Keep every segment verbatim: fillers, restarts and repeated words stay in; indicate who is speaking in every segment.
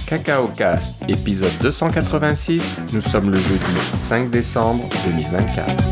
Speaker 1: CacaoCast, épisode deux cent quatre-vingt-six, nous sommes le jeudi cinq décembre deux mille vingt-quatre.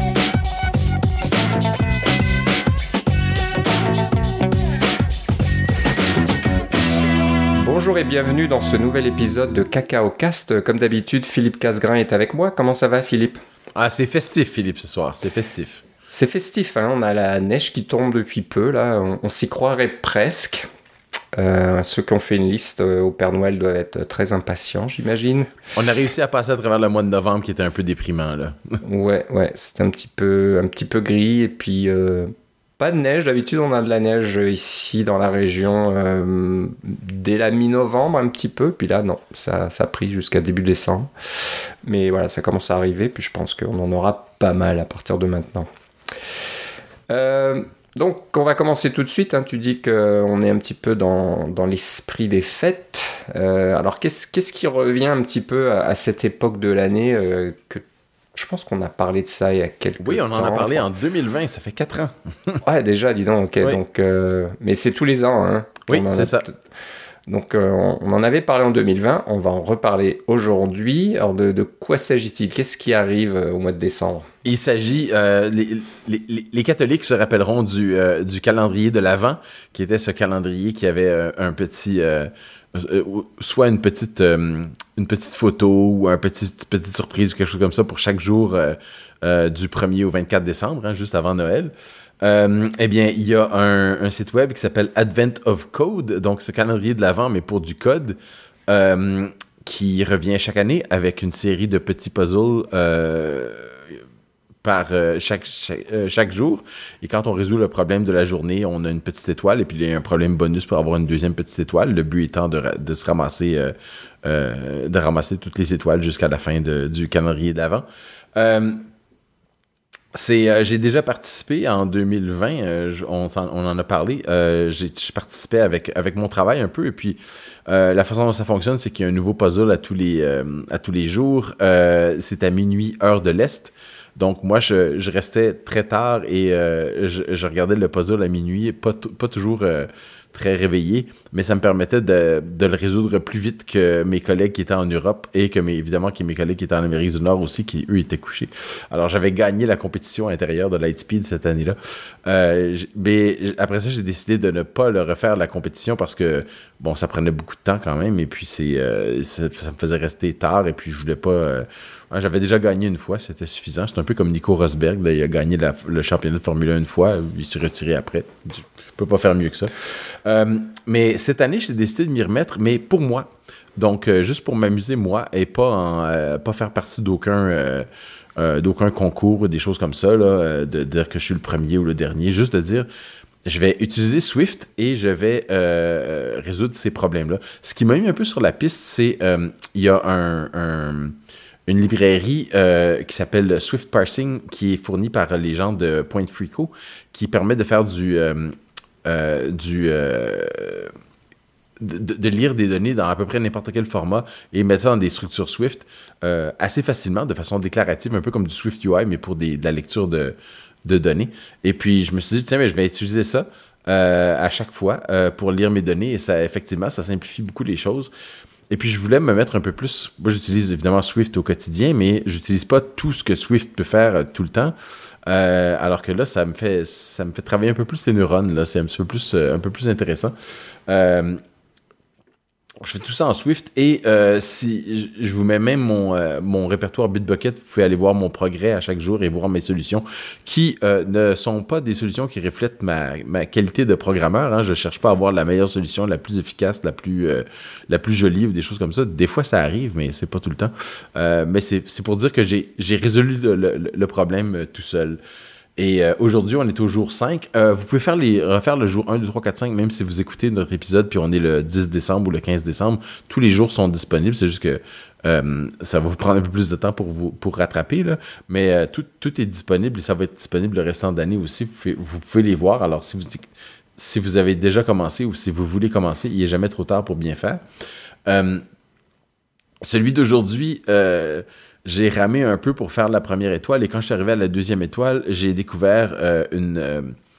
Speaker 1: Bonjour et bienvenue dans ce nouvel épisode de CacaoCast. Comme d'habitude, Philippe Casgrain est avec moi. Comment ça va, Philippe ?
Speaker 2: Ah, c'est festif, Philippe, ce soir. C'est festif.
Speaker 1: C'est festif, hein. On a la neige qui tombe depuis peu, là. On, on s'y croirait presque. Euh, ceux qui ont fait une liste euh, au Père Noël doivent être très impatients, j'imagine.
Speaker 2: On a réussi à passer à travers le mois de novembre qui était un peu déprimant, là.
Speaker 1: ouais, ouais, c'est un petit peu, un petit peu gris et puis euh, pas de neige. D'habitude, on a de la neige ici dans la région euh, dès la mi-novembre un petit peu. Puis là, non, ça, ça a pris jusqu'à début décembre. Mais voilà, ça commence à arriver. Puis je pense qu'on en aura pas mal à partir de maintenant. Euh... Donc, on va commencer tout de suite. Hein. Tu dis qu'on est un petit peu dans, dans l'esprit des fêtes. Euh, alors, qu'est-ce, qu'est-ce qui revient un petit peu à, à cette époque de l'année euh, que je pense qu'on a parlé de ça il y a quelques temps.
Speaker 2: Oui, on en a parlé enfin, en deux mille vingt, ça fait quatre ans.
Speaker 1: ouais, déjà, dis donc. Okay,
Speaker 2: oui.
Speaker 1: donc euh, mais c'est tous les ans. Hein,
Speaker 2: oui, c'est a... ça.
Speaker 1: Donc, euh, on en avait parlé en deux mille vingt. On va en reparler aujourd'hui. Alors, de, de quoi s'agit-il ? Qu'est-ce qui arrive au mois de décembre ?
Speaker 2: Il s'agit... Euh, les, les, les catholiques se rappelleront du, euh, du calendrier de l'Avent, qui était ce calendrier qui avait euh, un petit... Euh, euh, soit une petite, euh, une petite photo ou une petite, petite surprise ou quelque chose comme ça pour chaque jour euh, euh, du premier au vingt-quatre décembre, hein, juste avant Noël. Euh, eh bien, il y a un, un site web qui s'appelle Advent of Code, donc ce calendrier de l'Avent, mais pour du code, euh, qui revient chaque année avec une série de petits puzzles euh, par euh, chaque, chaque, euh, chaque jour. Et quand on résout le problème de la journée, on a une petite étoile, et puis il y a un problème bonus pour avoir une deuxième petite étoile. Le but étant de, de se ramasser, euh, euh, de ramasser toutes les étoiles jusqu'à la fin de, du calendrier de l'Avent. Euh, C'est, euh, j'ai déjà participé en deux mille vingt, euh, on, on en a parlé, euh, j'ai, je participais avec, avec mon travail un peu, et puis euh, la façon dont ça fonctionne, c'est qu'il y a un nouveau puzzle à tous les, euh, à tous les jours, euh, c'est à minuit, heure de l'Est, donc moi je, je restais très tard et euh, je, je regardais le puzzle à minuit, pas, t- pas toujours... Euh, très réveillé, mais ça me permettait de, de le résoudre plus vite que mes collègues qui étaient en Europe et que mes, évidemment que mes collègues qui étaient en Amérique du Nord aussi, qui eux étaient couchés. Alors j'avais gagné la compétition intérieure de Lightspeed cette année-là. Euh, mais après ça, j'ai décidé de ne pas le refaire la compétition parce que bon, ça prenait beaucoup de temps quand même et puis c'est euh, ça, ça me faisait rester tard et puis je voulais pas. Euh, j'avais déjà gagné une fois, c'était suffisant. C'est un peu comme Nico Rosberg, là, il a gagné la, le championnat de Formule un une fois, il s'est retiré après. Je peux pas faire mieux que ça. Euh, mais cette année, j'ai décidé de m'y remettre, mais pour moi. Donc, euh, juste pour m'amuser, moi, et pas, en, euh, pas faire partie d'aucun, euh, euh, d'aucun concours ou des choses comme ça, là, euh, de dire que je suis le premier ou le dernier. Juste de dire, je vais utiliser Swift et je vais euh, résoudre ces problèmes-là. Ce qui m'a mis un peu sur la piste, c'est euh, il y a un... un une librairie euh, qui s'appelle Swift Parsing, qui est fournie par les gens de Point Frico, qui permet de faire du... Euh, euh, du euh, de, de lire des données dans à peu près n'importe quel format et mettre ça dans des structures Swift euh, assez facilement, de façon déclarative, un peu comme du Swift U I, mais pour des, de la lecture de, de données. Et puis, je me suis dit, tiens, mais je vais utiliser ça euh, à chaque fois euh, pour lire mes données, et ça, effectivement, ça simplifie beaucoup les choses. Et puis, je voulais me mettre un peu plus... Moi, j'utilise évidemment Swift au quotidien, mais j'utilise pas tout ce que Swift peut faire euh, tout le temps. Euh, alors que là, ça me fait ça me fait travailler un peu plus les neurones. Là. C'est un petit peu plus, euh, un peu plus intéressant. Euh, je fais tout ça en Swift. Et euh, si je vous mets même mon, euh, mon répertoire Bitbucket, vous pouvez aller voir mon progrès à chaque jour et voir mes solutions qui euh, ne sont pas des solutions qui reflètent ma, ma qualité de programmeur. Hein. Je ne cherche pas à avoir la meilleure solution, la plus efficace, la plus, euh, la plus jolie ou des choses comme ça. Des fois, ça arrive, mais c'est pas tout le temps. Euh, mais c'est, c'est pour dire que j'ai, j'ai résolu le, le, le problème euh, tout seul. Et euh, aujourd'hui, on est au jour cinq. Euh, vous pouvez faire les, refaire le jour un, deux, trois, quatre, cinq, même si vous écoutez notre épisode, puis on est le dix décembre ou le quinze décembre. Tous les jours sont disponibles. C'est juste que euh, ça va vous prendre un peu plus de temps pour vous pour rattraper. Là. Mais euh, tout, tout est disponible et ça va être disponible le restant de l'année aussi. Vous pouvez, vous pouvez les voir. Alors, si vous, si vous avez déjà commencé ou si vous voulez commencer, il n'est jamais trop tard pour bien faire. Euh, celui d'aujourd'hui... Euh, j'ai ramé un peu pour faire la première étoile et quand je suis arrivé à la deuxième étoile, j'ai découvert euh, une, euh,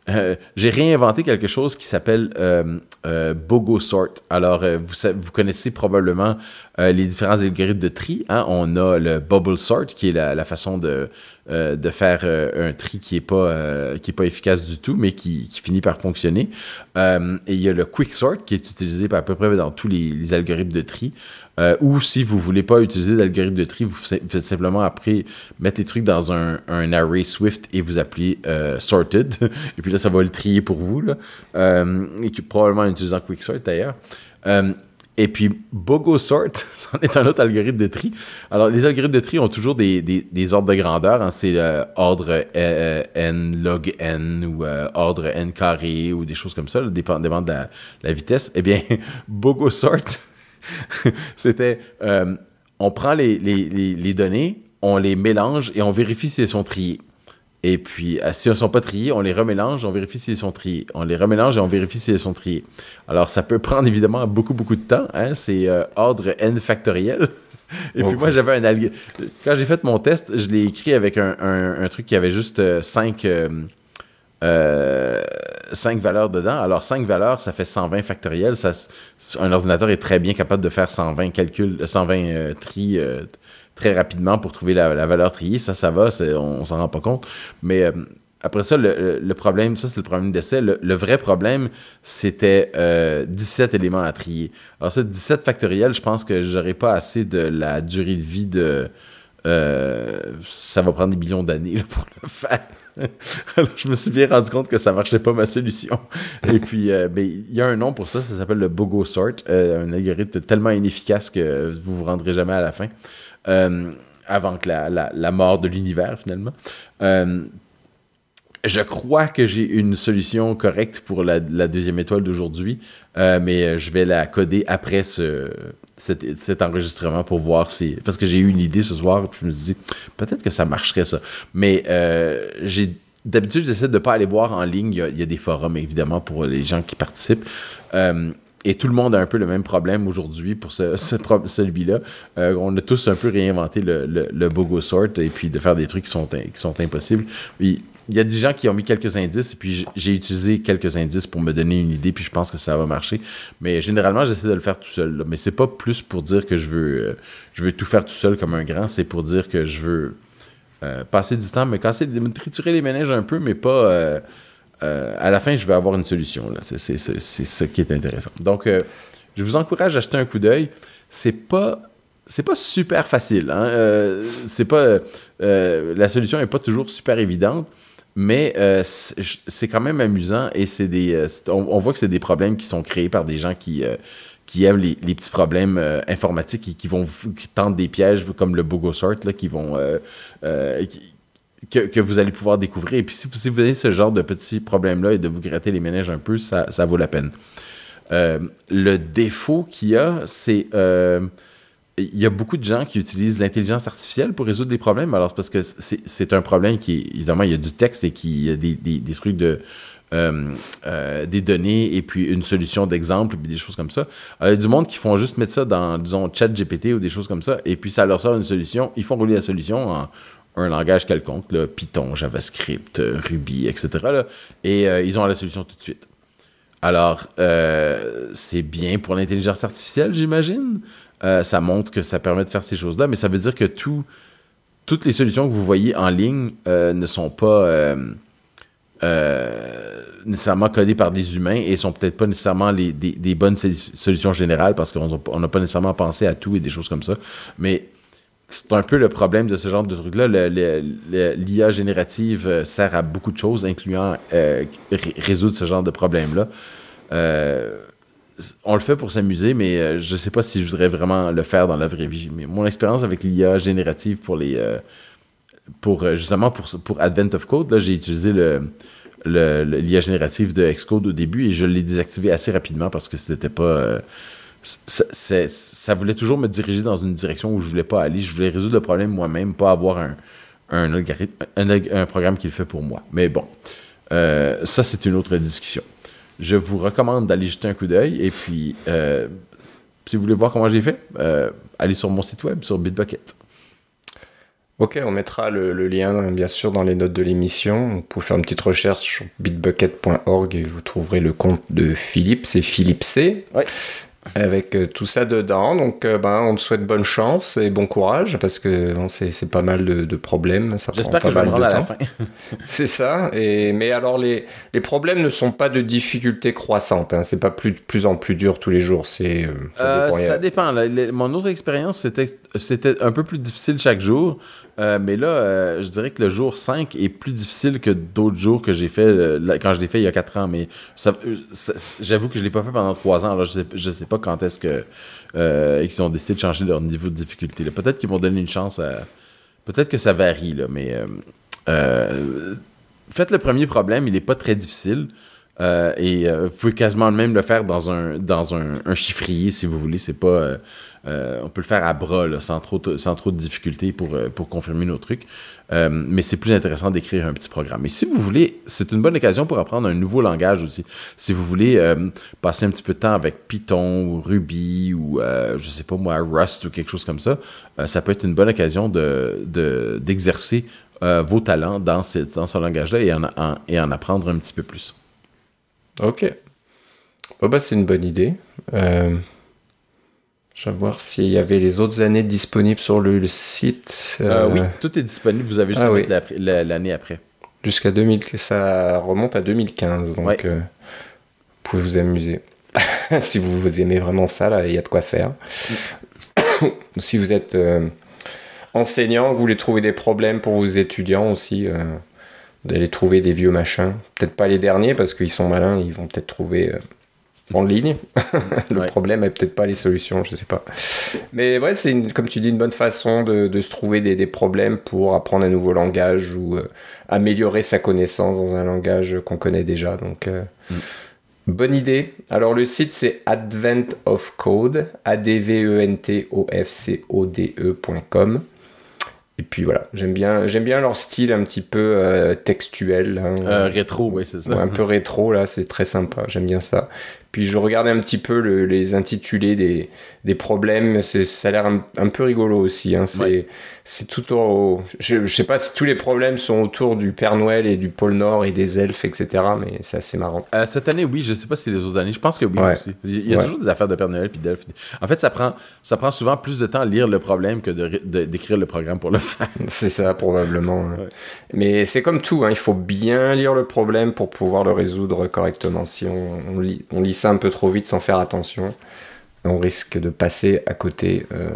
Speaker 2: euh, j'ai réinventé quelque chose qui s'appelle euh, euh, BogoSort. Alors, euh, vous, vous connaissez probablement euh, les différents algorithmes de tri. Hein? On a le Bubble Sort, qui est la, la façon de, euh, de faire euh, un tri qui n'est pas, euh, qui est pas efficace du tout, mais qui, qui finit par fonctionner. Euh, et il y a le Quicksort, qui est utilisé à peu près dans tous les, les algorithmes de tri. Euh, ou si vous ne voulez pas utiliser d'algorithme de tri, vous faites simplement après mettre les trucs dans un, un array Swift et vous appelez euh, sorted. Et puis là, ça va le trier pour vous. Là. Euh, et probablement en utilisant Quicksort d'ailleurs. Euh, et puis BogoSort, c'en est un autre algorithme de tri. Alors, les algorithmes de tri ont toujours des, des, des ordres de grandeur. Hein. C'est euh, ordre euh, n log n ou euh, ordre n carré ou des choses comme ça, là, dépendamment de la, la vitesse. Eh bien, BogoSort... C'était, euh, on prend les, les, les, les données, on les mélange et on vérifie si elles sont triées. Et puis, si elles ne sont pas triées, on les remélange, on vérifie si elles sont triées. On les remélange et on vérifie si elles sont triées. Alors, ça peut prendre évidemment beaucoup, beaucoup de temps. Hein? C'est euh, ordre n factoriel. Et puis, moi, j'avais un algorithme. Quand j'ai fait mon test, je l'ai écrit avec un, un, un truc qui avait juste cinq Euh, cinq valeurs dedans. Alors, cinq valeurs, ça fait cent vingt factoriel. Ça, un ordinateur est très bien capable de faire cent vingt calculs, cent vingt euh, tri euh, très rapidement pour trouver la, la valeur triée. Ça, ça va, c'est, on, on s'en rend pas compte. Mais euh, après ça, le, le problème, ça, c'est le problème d'essai. Le, le vrai problème, c'était euh, dix-sept éléments à trier. Alors ça, dix-sept factoriel, je pense que j'aurais pas assez de la durée de vie de... Euh, ça va prendre des millions d'années là, pour le faire. Alors, je me suis bien rendu compte que ça marchait pas ma solution. Et puis, euh, ben, il y a un nom pour ça, ça s'appelle le BogoSort, euh, un algorithme tellement inefficace que vous vous rendrez jamais à la fin, euh, avant que la, la, la mort de l'univers, finalement. Euh, je crois que j'ai une solution correcte pour la, la deuxième étoile d'aujourd'hui, euh, mais je vais la coder après ce... Cet, cet enregistrement pour voir si... Parce que j'ai eu une idée ce soir, puis je me suis dit, peut-être que ça marcherait, ça. Mais euh, j'ai d'habitude, j'essaie de ne pas aller voir en ligne. Il y, a, il y a des forums, évidemment, pour les gens qui participent. Euh, et tout le monde a un peu le même problème aujourd'hui pour ce, ce, celui-là. Euh, on a tous un peu réinventé le, le, le BogoSort et puis de faire des trucs qui sont, qui sont impossibles. Puis, il y a des gens qui ont mis quelques indices, et puis j'ai utilisé quelques indices pour me donner une idée, puis je pense que ça va marcher. Mais généralement, j'essaie de le faire tout seul. Là. Mais c'est pas plus pour dire que je veux, euh, je veux tout faire tout seul comme un grand, c'est pour dire que je veux euh, passer du temps, me casser, me triturer les méninges un peu, mais pas... Euh, euh, à la fin, je vais avoir une solution. Là. C'est, c'est, c'est, c'est ça qui est intéressant. Donc, euh, je vous encourage à jeter un coup d'œil. C'est pas... C'est pas super facile. Hein? Euh, c'est pas... Euh, la solution n'est pas toujours super évidente. Mais euh, c'est, c'est quand même amusant et c'est des, euh, c'est, on, on voit que c'est des problèmes qui sont créés par des gens qui, euh, qui aiment les, les petits problèmes euh, informatiques et qui vont qui tentent des pièges comme le BogoSort là, qui vont euh, euh, qui, que, que vous allez pouvoir découvrir. Et puis si vous, si vous avez ce genre de petits problèmes-là et de vous gratter les méninges un peu, ça, ça vaut la peine. Euh, le défaut qu'il y a, c'est... Euh, il y a beaucoup de gens qui utilisent l'intelligence artificielle pour résoudre des problèmes. Alors, c'est parce que c'est, c'est un problème qui, évidemment, il y a du texte et qui, il y a des, des, des trucs de... Euh, euh, des données et puis une solution d'exemple et puis des choses comme ça. Alors, il y a du monde qui font juste mettre ça dans, disons, ChatGPT ou des choses comme ça et puis ça leur sort une solution. Ils font rouler la solution en un langage quelconque, là, Python, JavaScript, Ruby, et cetera. Là, et euh, ils ont la solution tout de suite. Alors, euh, c'est bien pour l'intelligence artificielle, j'imagine. Euh, ça montre que ça permet de faire ces choses-là, mais ça veut dire que tout, toutes les solutions que vous voyez en ligne euh, ne sont pas euh, euh, nécessairement codées par des humains et sont peut-être pas nécessairement les, des, des bonnes solutions générales parce qu'on n'a pas nécessairement pensé à tout et des choses comme ça. Mais c'est un peu le problème de ce genre de truc-là. Le, le, le, l'I A générative sert à beaucoup de choses, incluant euh, r- résoudre ce genre de problème-là. Euh, On le fait pour s'amuser, mais euh, je ne sais pas si je voudrais vraiment le faire dans la vraie vie. Mais mon expérience avec l'I A générative pour les, euh, pour euh, justement pour pour Advent of Code, là, j'ai utilisé le, le, le l'I A générative de Xcode au début et je l'ai désactivé assez rapidement parce que c'était pas euh, ça, c'est, ça voulait toujours me diriger dans une direction où je voulais pas aller. Je voulais résoudre le problème moi-même, pas avoir un un algorithme, un, un programme qui le fait pour moi. Mais bon, euh, ça c'est une autre discussion. Je vous recommande d'aller jeter un coup d'œil. Et puis, euh, si vous voulez voir comment j'ai fait, euh, allez sur mon site web, sur Bitbucket.
Speaker 1: Ok, on mettra le, le lien bien sûr dans les notes de l'émission. Vous pouvez faire une petite recherche sur bitbucket point org et vous trouverez le compte de Philippe, c'est Philippe C.
Speaker 2: Ouais.
Speaker 1: Avec euh, tout ça dedans. Donc euh, ben, on te souhaite bonne chance et bon courage parce que bon, c'est, c'est pas mal de, de problèmes. Ça
Speaker 2: J'espère
Speaker 1: prend
Speaker 2: que
Speaker 1: pas
Speaker 2: je vais me
Speaker 1: mal
Speaker 2: rendre
Speaker 1: de
Speaker 2: à la
Speaker 1: temps.
Speaker 2: fin.
Speaker 1: C'est ça. Et, mais alors les, les problèmes ne sont pas de difficulté croissante. Hein. C'est pas plus, de plus en plus dur tous les jours. C'est, euh, ça
Speaker 2: Euh,
Speaker 1: dépend.
Speaker 2: ça dépend. Là. Le- mon autre expérience, c'était, c'était un peu plus difficile chaque jour. Euh, mais là, euh, je dirais que le jour cinq est plus difficile que d'autres jours que j'ai fait euh, là, quand je l'ai fait il y a quatre ans. Mais ça, ça, j'avoue que je ne l'ai pas fait pendant trois ans. Alors je ne sais, sais pas quand est-ce que euh, qu'ils ont décidé de changer leur niveau de difficulté. Là. Peut-être qu'ils vont donner une chance à... Peut-être que ça varie, là, mais... Euh, euh, faites le premier problème, il n'est pas très difficile. Euh, et euh, vous pouvez quasiment même le faire dans un dans un, un chiffrier si vous voulez. C'est pas euh, euh, on peut le faire à bras là, sans trop sans trop de difficultés pour euh, pour confirmer nos trucs. Euh, mais c'est plus intéressant d'écrire un petit programme. Et si vous voulez, c'est une bonne occasion pour apprendre un nouveau langage aussi. Si vous voulez euh, passer un petit peu de temps avec Python ou Ruby ou euh, je sais pas moi Rust ou quelque chose comme ça, euh, ça peut être une bonne occasion de, de d'exercer euh, vos talents dans ce dans ce langage-là et en, en et en apprendre un petit peu plus.
Speaker 1: Ok. Oh bah c'est une bonne idée. Euh, je vais voir s'il y avait les autres années disponibles sur le, le site.
Speaker 2: Euh,
Speaker 1: Euh,
Speaker 2: oui, tout est disponible. Vous avez juste
Speaker 1: ah
Speaker 2: à
Speaker 1: oui.
Speaker 2: mettre la- la- l'année après.
Speaker 1: Jusqu'à deux mille, ça remonte à deux mille quinze, donc
Speaker 2: Ouais.
Speaker 1: euh, vous pouvez vous amuser. Si vous, vous aimez vraiment ça, là, il y a de quoi faire. Si vous êtes euh, enseignant, que vous voulez trouver des problèmes pour vos étudiants aussi, euh, d'aller trouver des vieux machins. Peut-être pas les derniers, parce qu'ils sont malins, ils vont peut-être trouver euh, en ligne. Le
Speaker 2: Ouais.
Speaker 1: problème est peut-être pas les solutions, je sais pas. Mais ouais, c'est une, comme tu dis, une bonne façon de, de se trouver des, des problèmes pour apprendre un nouveau langage ou euh, améliorer sa connaissance dans un langage qu'on connaît déjà. Donc, euh,
Speaker 2: Mm.
Speaker 1: bonne idée. Alors, le site, c'est Advent of Code, A D V E N T O F C O D E point com. Et puis voilà, j'aime bien, j'aime bien leur style un petit peu euh, textuel. Hein.
Speaker 2: Euh, rétro, oui, c'est ça.
Speaker 1: Ouais, un peu rétro, là, c'est très sympa, j'aime bien ça. Puis je regardais un petit peu le, les intitulés des, des problèmes, c'est, ça a l'air un, un peu rigolo aussi. Hein. C'est,
Speaker 2: Ouais.
Speaker 1: c'est tout au... Je, je sais pas si tous les problèmes sont autour du Père Noël et du pôle Nord et des elfes, et cetera, mais c'est assez marrant.
Speaker 2: Euh, cette année, oui, je sais pas si c'est les autres années. Je pense que oui
Speaker 1: Ouais.
Speaker 2: aussi. Il y a
Speaker 1: Ouais.
Speaker 2: toujours des affaires de Père Noël puis d'elfes. En fait, ça prend, ça prend souvent plus de temps à lire le problème que de, de- d'écrire le programme pour le faire.
Speaker 1: C'est ça, probablement. Hein.
Speaker 2: Ouais.
Speaker 1: Mais c'est comme tout, hein, il faut bien lire le problème pour pouvoir le résoudre correctement. Si on, on, lit, on lit ça un peu trop vite sans faire attention, on risque de passer à côté euh,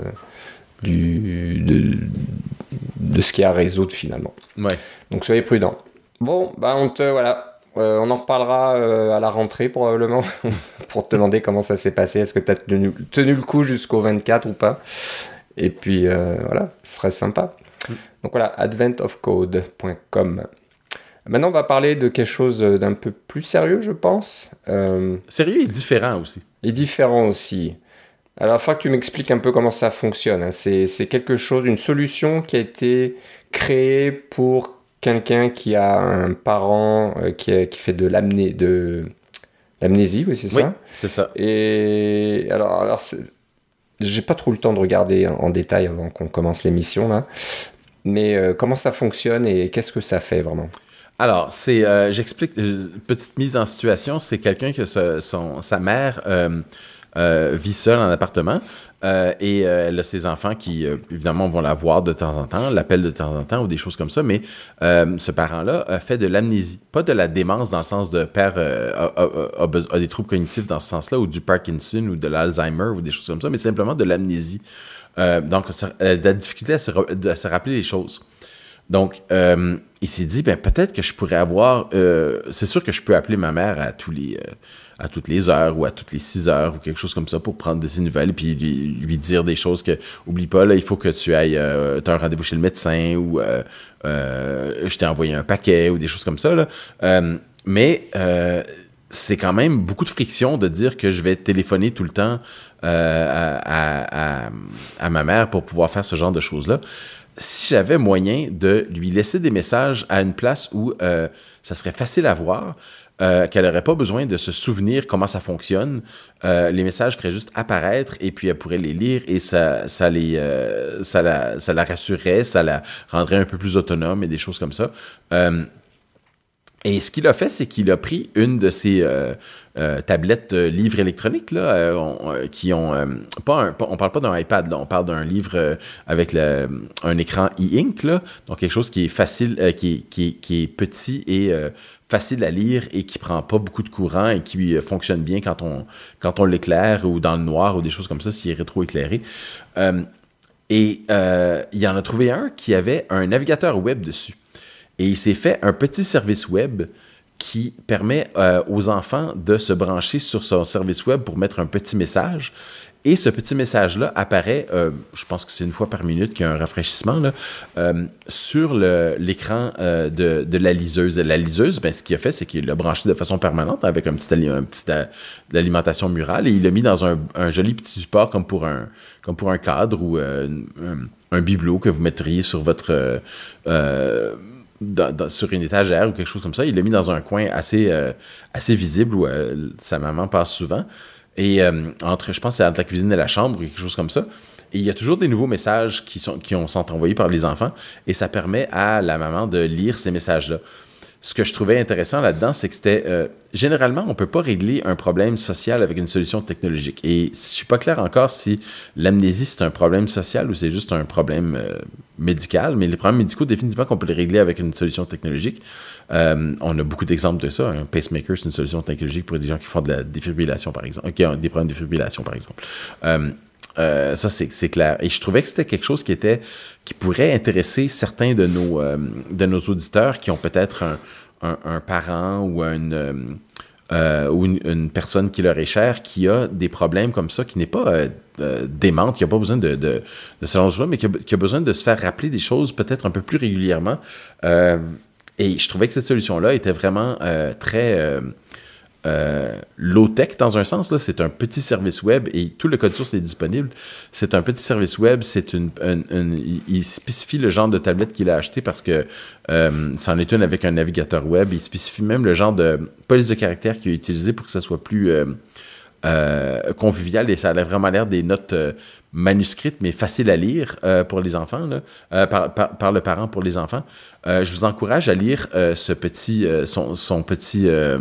Speaker 1: du, de, de ce qu'il y a à résoudre finalement.
Speaker 2: Ouais.
Speaker 1: Donc soyez prudents. Bon, bah on te voilà. Euh, on en reparlera euh, à la rentrée probablement pour te demander comment ça s'est passé. Est-ce que tu as tenu, tenu le coup jusqu'au vingt-quatre ou pas? Et puis euh, voilà, ce serait sympa. Mm. Donc voilà, advent of code point com. Maintenant, on va parler de quelque chose d'un peu plus sérieux, je pense. Euh,
Speaker 2: Sérieux et différent aussi.
Speaker 1: et différent aussi. Alors, il faut que tu m'expliques un peu comment ça fonctionne. Hein. C'est, c'est quelque chose, une solution qui a été créée pour quelqu'un qui a un parent euh, qui, a, qui fait de, l'amné, de l'amnésie, oui, c'est ça?
Speaker 2: Oui, c'est ça.
Speaker 1: Et alors, alors c'est... j'ai pas trop le temps de regarder en, en détail avant qu'on commence l'émission, là. Mais euh, comment ça fonctionne et qu'est-ce que ça fait vraiment?
Speaker 2: Alors, c'est, euh, j'explique, euh, petite mise en situation, c'est quelqu'un que ce- son, sa mère euh, euh, vit seule en appartement euh, et euh, elle a ses enfants qui, euh, évidemment, vont la voir de temps en temps, l'appellent de temps en temps ou des choses comme ça, mais euh, ce parent-là a fait de l'amnésie, pas de la démence dans le sens de père euh, a, a- a- a beso- a des troubles cognitifs dans ce sens-là, ou du Parkinson ou de l'Alzheimer ou des choses comme ça, mais simplement de l'amnésie. Euh, donc, ça- elle a de la difficulté à se, ra- à se rappeler les choses. Donc, euh, il s'est dit, ben peut-être que je pourrais avoir... Euh, c'est sûr que je peux appeler ma mère à tous les, euh, à toutes les heures ou à toutes les six heures ou quelque chose comme ça pour prendre de ses nouvelles puis lui, lui dire des choses que, oublie pas, là, il faut que tu ailles... Euh, tu as un rendez-vous chez le médecin ou euh, euh, je t'ai envoyé un paquet ou des choses comme ça. Là. Euh, mais euh, c'est quand même beaucoup de friction de dire que je vais téléphoner tout le temps euh, à, à, à, à ma mère pour pouvoir faire ce genre de choses-là. Si j'avais moyen de lui laisser des messages à une place où euh, ça serait facile à voir, euh, qu'elle n'aurait pas besoin de se souvenir comment ça fonctionne. Euh, les messages feraient juste apparaître et puis elle pourrait les lire et ça, ça, les, euh, ça, la, ça la rassurerait, ça la rendrait un peu plus autonome et des choses comme ça. Euh, et ce qu'il a fait, c'est qu'il a pris une de ces euh, euh, tablettes euh, livres électroniques là, euh, on, euh, qui ont euh, pas un, pas, on parle pas d'un iPad, là, on parle d'un livre euh, avec le, un écran e-ink, là, donc quelque chose qui est facile, euh, qui, qui, qui est petit et euh, facile à lire et qui prend pas beaucoup de courant et qui euh, fonctionne bien quand on, quand on l'éclaire ou dans le noir ou des choses comme ça, s'il est rétro-éclairé. Euh, et euh, il en a trouvé un qui avait un navigateur web dessus. Et il s'est fait un petit service web qui permet euh, aux enfants de se brancher sur son service web pour mettre un petit message. Et ce petit message-là apparaît, euh, je pense que c'est une fois par minute qu'il y a un rafraîchissement, là, euh, sur le, l'écran euh, de, de la liseuse. La liseuse, ben, ce qu'il a fait, c'est qu'il l'a branché de façon permanente avec un petit, un petit euh, de l'alimentation murale et il l'a mis dans un, un joli petit support comme pour un, comme pour un cadre ou euh, un, un bibelot que vous mettriez sur votre... Euh, euh, Dans, dans, sur une étagère ou quelque chose comme ça. Il l'a mis dans un coin assez, euh, assez visible où euh, sa maman passe souvent. Et euh, entre, je pense que c'est entre la cuisine et la chambre ou quelque chose comme ça. Et il y a toujours des nouveaux messages qui sont, qui ont, sont envoyés par les enfants et ça permet à la maman de lire ces messages-là. Ce que je trouvais intéressant là-dedans, c'est que c'était... Euh, généralement, on ne peut pas régler un problème social avec une solution technologique. Et je ne suis pas clair encore si l'amnésie, c'est un problème social ou c'est juste un problème euh, médical. Mais les problèmes médicaux, définitivement qu'on peut les régler avec une solution technologique. Euh, on a beaucoup d'exemples de ça. Un pacemaker, c'est une solution technologique pour des gens qui font de la défibrillation, par exemple. Qui ont des problèmes de défibrillation, par exemple. Euh, Euh, ça, c'est, c'est clair. Et je trouvais que c'était quelque chose qui était qui pourrait intéresser certains de nos, euh, de nos auditeurs qui ont peut-être un, un, un parent ou, une, euh, ou une, une personne qui leur est chère qui a des problèmes comme ça, qui n'est pas euh, euh, démente, qui n'a pas besoin de, de, de ce genre de choses, mais qui a, qui a besoin de se faire rappeler des choses peut-être un peu plus régulièrement. Euh, et je trouvais que cette solution-là était vraiment euh, très... Euh, Euh, low-tech dans un sens, là, c'est un petit service web et tout le code source est disponible. C'est un petit service web, c'est une, une, une il spécifie le genre de tablette qu'il a acheté parce que euh, c'en est une avec un navigateur web. Il spécifie même le genre de police de caractère qu'il a utilisé pour que ça soit plus euh, euh, convivial et ça a vraiment l'air des notes euh, manuscrites mais faciles à lire euh, pour les enfants, là, euh, par, par, par le parent pour les enfants. Euh, je vous encourage à lire euh, ce petit, euh, son, son petit euh,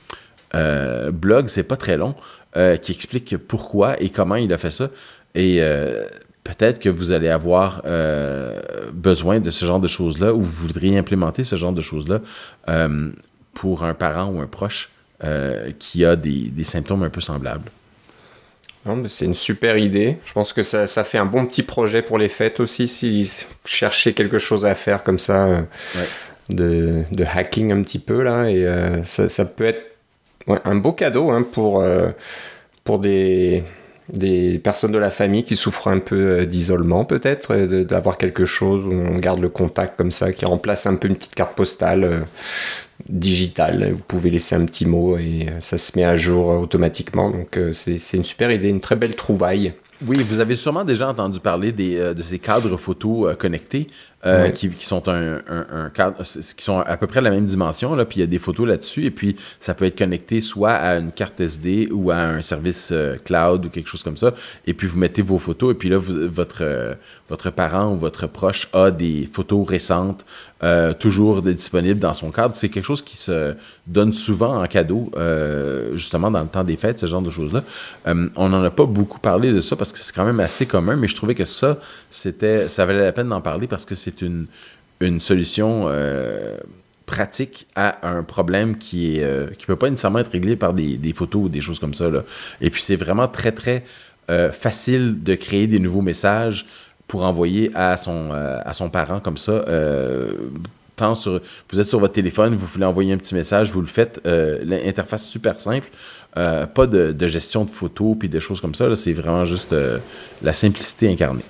Speaker 2: Euh, blog, c'est pas très long, euh, qui explique pourquoi et comment il a fait ça. Et euh, peut-être que vous allez avoir euh, besoin de ce genre de choses-là ou vous voudriez implémenter ce genre de choses-là euh, pour un parent ou un proche euh, qui a des, des symptômes un peu semblables.
Speaker 1: Non, mais c'est une super idée. Je pense que ça, ça fait un bon petit projet pour les fêtes aussi, si vous cherchez quelque chose à faire comme ça, euh, ouais. de, de hacking un petit peu, là, et euh, ça, ça peut être ouais, un beau cadeau hein, pour, euh, pour des, des personnes de la famille qui souffrent un peu d'isolement peut-être, de, d'avoir quelque chose où on garde le contact comme ça, qui remplace un peu une petite carte postale euh, digitale. Vous pouvez laisser un petit mot et ça se met à jour automatiquement. Donc euh, c'est, c'est une super idée, une très belle trouvaille.
Speaker 2: Oui, vous avez sûrement déjà entendu parler des, euh, de ces cadres photos euh, connectés euh, ouais. qui, qui sont un, un, un cadre, qui sont à peu près de la même dimension, là, puis il y a des photos là-dessus, et puis ça peut être connecté soit à une carte S D ou à un service euh, cloud ou quelque chose comme ça, et puis vous mettez vos photos, et puis là, vous, votre, euh, votre parent ou votre proche a des photos récentes, euh, toujours disponibles dans son cadre. C'est quelque chose qui se donne souvent en cadeau, euh, justement dans le temps des fêtes, ce genre de choses-là. Euh, on n'en a pas beaucoup parlé de ça, parce que c'est quand même assez commun, mais je trouvais que ça, c'était, ça valait la peine d'en parler parce que c'est une, une solution euh, pratique à un problème qui est euh, qui peut pas nécessairement être réglé par des, des photos ou des choses comme ça, là. Et puis c'est vraiment très, très euh, facile de créer des nouveaux messages pour envoyer à son, euh, à son parent comme ça. Euh, tant sur, vous êtes sur votre téléphone, vous voulez envoyer un petit message, vous le faites. Euh, l'interface super simple. Euh, pas de, de gestion de photos puis des choses comme ça. Là, c'est vraiment juste euh, la simplicité incarnée.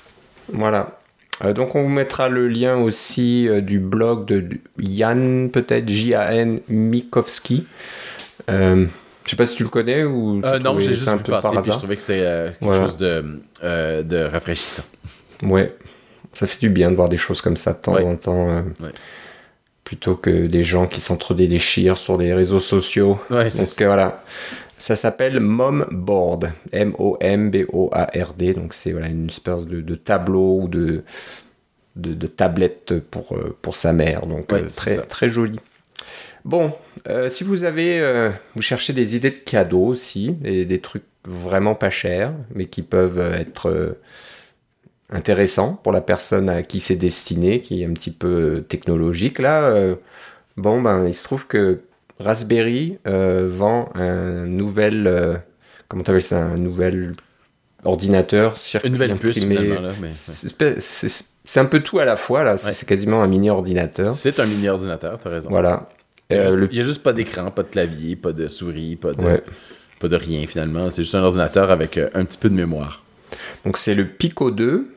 Speaker 1: Voilà. Euh, donc, on vous mettra le lien aussi euh, du blog de Jan, peut-être, J A N Mikowski. Euh, je sais pas si tu le connais ou...
Speaker 2: Euh, non, j'ai juste vu passer puis je trouvais que c'était euh, quelque voilà. chose de, euh, de rafraîchissant.
Speaker 1: Ouais. Ça fait du bien de voir des choses comme ça de temps ouais. en temps. Euh, ouais. plutôt que des gens qui s'entre-déchirent sur les réseaux sociaux.
Speaker 2: Ouais, c'est
Speaker 1: donc
Speaker 2: ça.
Speaker 1: Euh, voilà. Ça s'appelle Momboard, M O M B O A R D, donc c'est voilà, une espèce de, de tableau ou de, de, de tablette pour, pour sa mère, donc
Speaker 2: ouais,
Speaker 1: euh, très, très joli. Bon, euh, si vous avez, euh, vous cherchez des idées de cadeaux aussi, et des trucs vraiment pas chers, mais qui peuvent être euh, intéressants pour la personne à qui c'est destiné, qui est un petit peu technologique, là, euh, bon, ben, il se trouve que Raspberry euh, vend un nouvel, euh, comment t'appelles ça, un nouvel ordinateur circuit
Speaker 2: Une nouvelle
Speaker 1: imprimé.
Speaker 2: puce, finalement, là, mais,
Speaker 1: c'est, c'est, c'est un peu tout à la fois, là, c'est,
Speaker 2: ouais.
Speaker 1: c'est quasiment un mini-ordinateur.
Speaker 2: C'est un mini-ordinateur, t'as raison.
Speaker 1: Voilà.
Speaker 2: Il n'y a,
Speaker 1: euh,
Speaker 2: le... a juste pas d'écran, pas de clavier, pas de souris, pas de,
Speaker 1: ouais.
Speaker 2: pas de rien, finalement. C'est juste un ordinateur avec un petit peu de mémoire.
Speaker 1: Donc c'est le Pico deux,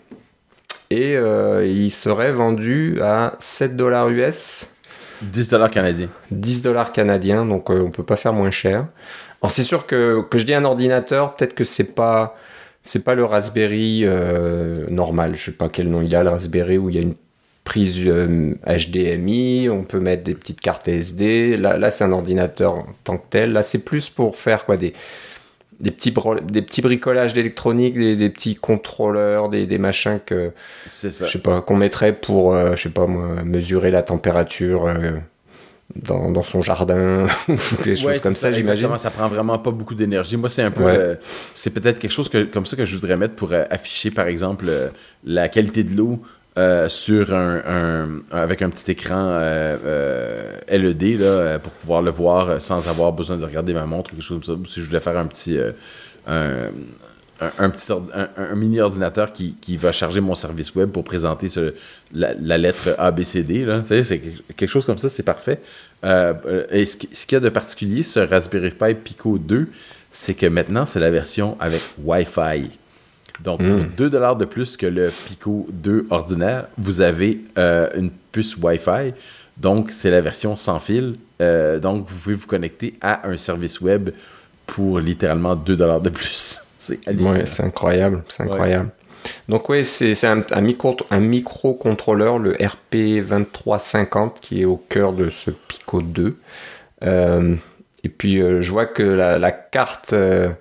Speaker 1: et euh, il serait vendu à sept dollars U S.
Speaker 2: dix dollars canadiens.
Speaker 1: dix dollars canadiens, donc euh, on peut pas faire moins cher. Alors c'est sûr que, que je dis un ordinateur, peut-être que c'est pas, c'est pas le Raspberry euh, normal. Je sais pas quel nom il a, le Raspberry, où il y a une prise euh, H D M I, on peut mettre des petites cartes S D. Là, là c'est un ordinateur en tant que tel. Là, c'est plus pour faire quoi, des, des, petits, bro- des petits bricolages d'électronique, des, des petits contrôleurs, des, des machins que,
Speaker 2: c'est ça.
Speaker 1: Je sais pas, qu'on mettrait pour, euh, je sais pas moi, mesurer la température euh, dans, dans son jardin, des choses
Speaker 2: ouais,
Speaker 1: comme ça,
Speaker 2: ça,
Speaker 1: j'imagine.
Speaker 2: Exactement, ça prend vraiment pas beaucoup d'énergie. Moi, c'est un peu,
Speaker 1: ouais.
Speaker 2: euh, c'est peut-être quelque chose que, comme ça que je voudrais mettre pour euh, afficher, par exemple, euh, la qualité de l'eau euh, sur un, un, avec un petit écran euh, euh, L E D là, pour pouvoir le voir sans avoir besoin de regarder ma montre ou quelque chose comme ça. Si je voulais faire un petit, euh, un, un, un petit or, un, un mini ordinateur qui, qui va charger mon service web pour présenter ce, la, la lettre A B C D, là, tu sais, c'est quelque chose comme ça, c'est parfait. Euh, et ce, ce qu'il y a de particulier sur Raspberry Pi Pico deux, c'est que maintenant, c'est la version avec Wi-Fi. Donc, mm. pour deux dollars de plus que le Pico deux ordinaire, vous avez euh, une puce Wi-Fi. Donc, c'est la version sans fil. Euh, donc, vous pouvez vous connecter à un service web pour littéralement deux dollars de plus. C'est hallucinant.
Speaker 1: Ouais, c'est incroyable. C'est incroyable. Ouais. Donc, oui, c'est, c'est un, un, micro, un microcontrôleur, le R P vingt-trois cinquante, qui est au cœur de ce Pico deux. Euh, et puis, euh, je vois que la, la carte... Euh,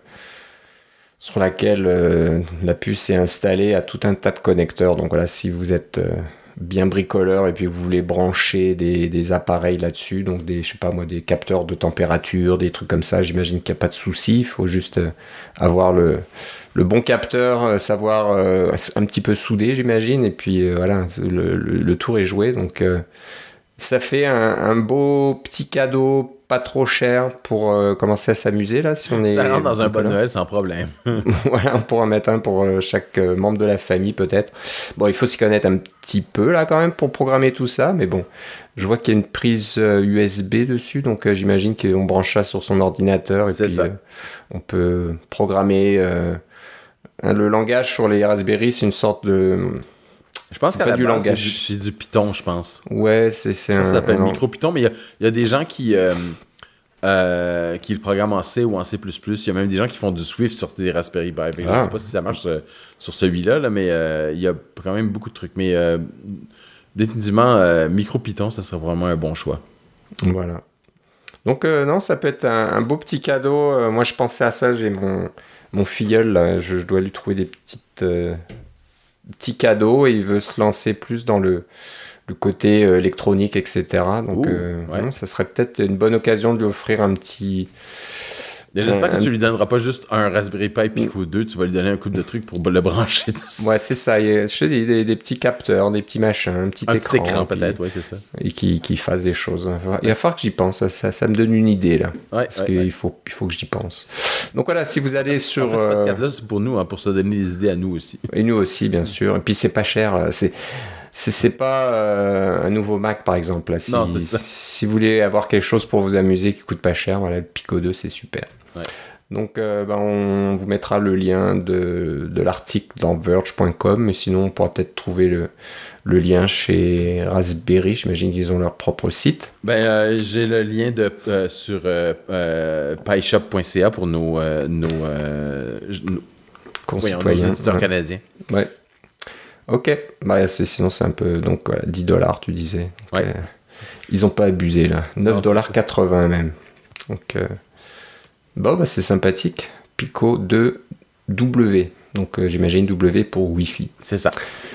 Speaker 1: sur laquelle euh, la puce est installée à tout un tas de connecteurs. Donc voilà, si vous êtes euh, bien bricoleur et puis vous voulez brancher des, des appareils là-dessus, donc des, je sais pas moi, des capteurs de température, des trucs comme ça, j'imagine qu'il n'y a pas de souci. Il faut juste euh, avoir le, le bon capteur, euh, savoir euh, un petit peu souder, j'imagine, et puis euh, voilà, le, le, le tour est joué. Donc euh, ça fait un, un beau petit cadeau pas trop cher pour euh, commencer à s'amuser là si on est
Speaker 2: ça rentre dans un bon Noël sans problème.
Speaker 1: Voilà, on pourra mettre un pour euh, chaque euh, membre de la famille peut-être. Bon, il faut s'y connaître un petit peu là quand même pour programmer tout ça, mais bon, je vois qu'il y a une prise euh, U S B dessus, donc euh, j'imagine qu'on branche ça sur son ordinateur et
Speaker 2: c'est
Speaker 1: puis
Speaker 2: ça.
Speaker 1: Euh, on peut programmer euh, hein, le langage sur les Raspberry, c'est une sorte de
Speaker 2: Je pense qu'à la
Speaker 1: du
Speaker 2: base,
Speaker 1: langage.
Speaker 2: C'est, du, c'est du Python, je pense.
Speaker 1: Ouais, c'est, c'est un...
Speaker 2: Ça s'appelle
Speaker 1: un...
Speaker 2: micro-Python, mais il y, y a des gens qui, euh, euh, qui le programment en C ou en C plus plus. Il y a même des gens qui font du Swift sur des Raspberry Pi. Ah. Je ne sais pas si ça marche sur, sur celui-là, là, mais euh, il y a quand même beaucoup de trucs. Mais euh, définitivement, euh, micro-Python, ça serait vraiment un bon choix.
Speaker 1: Voilà. Donc, euh, non, ça peut être un, un beau petit cadeau. Euh, moi, je pensais à ça. J'ai mon, mon filleul, là, je, je dois lui trouver des petites... Euh... petit cadeau et il veut se lancer plus dans le, le côté euh, électronique, et cetera. Donc,
Speaker 2: Ouh,
Speaker 1: euh,
Speaker 2: ouais.
Speaker 1: non, ça serait peut-être une bonne occasion de lui offrir un petit...
Speaker 2: Mais j'espère
Speaker 1: un,
Speaker 2: que tu lui donneras pas juste un Raspberry Pi Pico deux, tu vas lui donner un coup de truc pour le brancher dessus.
Speaker 1: Ouais, c'est ça. Il y a, je te dis, des, des petits capteurs, des petits machins, un petit
Speaker 2: un
Speaker 1: écran.
Speaker 2: Un petit écran,
Speaker 1: puis,
Speaker 2: peut-être, oui, c'est ça.
Speaker 1: Et qui, qui fasse des choses. Il va falloir que j'y pense. Ça, ça, ça me donne une idée, là.
Speaker 2: Ouais,
Speaker 1: parce
Speaker 2: ouais,
Speaker 1: qu'il
Speaker 2: ouais.
Speaker 1: faut, il faut que j'y pense. Donc voilà, si vous allez sur...
Speaker 2: En fait, ce podcast-là, c'est pour nous, hein, pour se donner des idées à nous aussi.
Speaker 1: Et nous aussi, bien sûr. Et puis, c'est pas cher. C'est... C'est, c'est pas euh, un nouveau Mac, par exemple. Là. Si,
Speaker 2: non, c'est ça.
Speaker 1: Si vous voulez avoir quelque chose pour vous amuser qui coûte pas cher, voilà, le Pico deux, c'est super.
Speaker 2: Ouais.
Speaker 1: Donc, euh, ben, on vous mettra le lien de, de l'article dans verge point com, mais sinon, on pourra peut-être trouver le, le lien chez Raspberry. J'imagine qu'ils ont leur propre site.
Speaker 2: Ben, euh, j'ai le lien de, euh, sur euh, euh, pi shop point c a pour nos, euh, nos, euh, nos
Speaker 1: concitoyens.
Speaker 2: Nos auditeurs
Speaker 1: ouais.
Speaker 2: canadiens.
Speaker 1: Ouais. Ok, bah, c'est, sinon c'est un peu, donc voilà, dix dollars tu disais. Donc,
Speaker 2: ouais.
Speaker 1: euh, ils ont pas abusé là. neuf dollars quatre-vingts même. Donc, euh, bon, bah, c'est sympathique. Pico deux W. Donc, euh, j'imagine W pour Wi-Fi.
Speaker 2: C'est ça.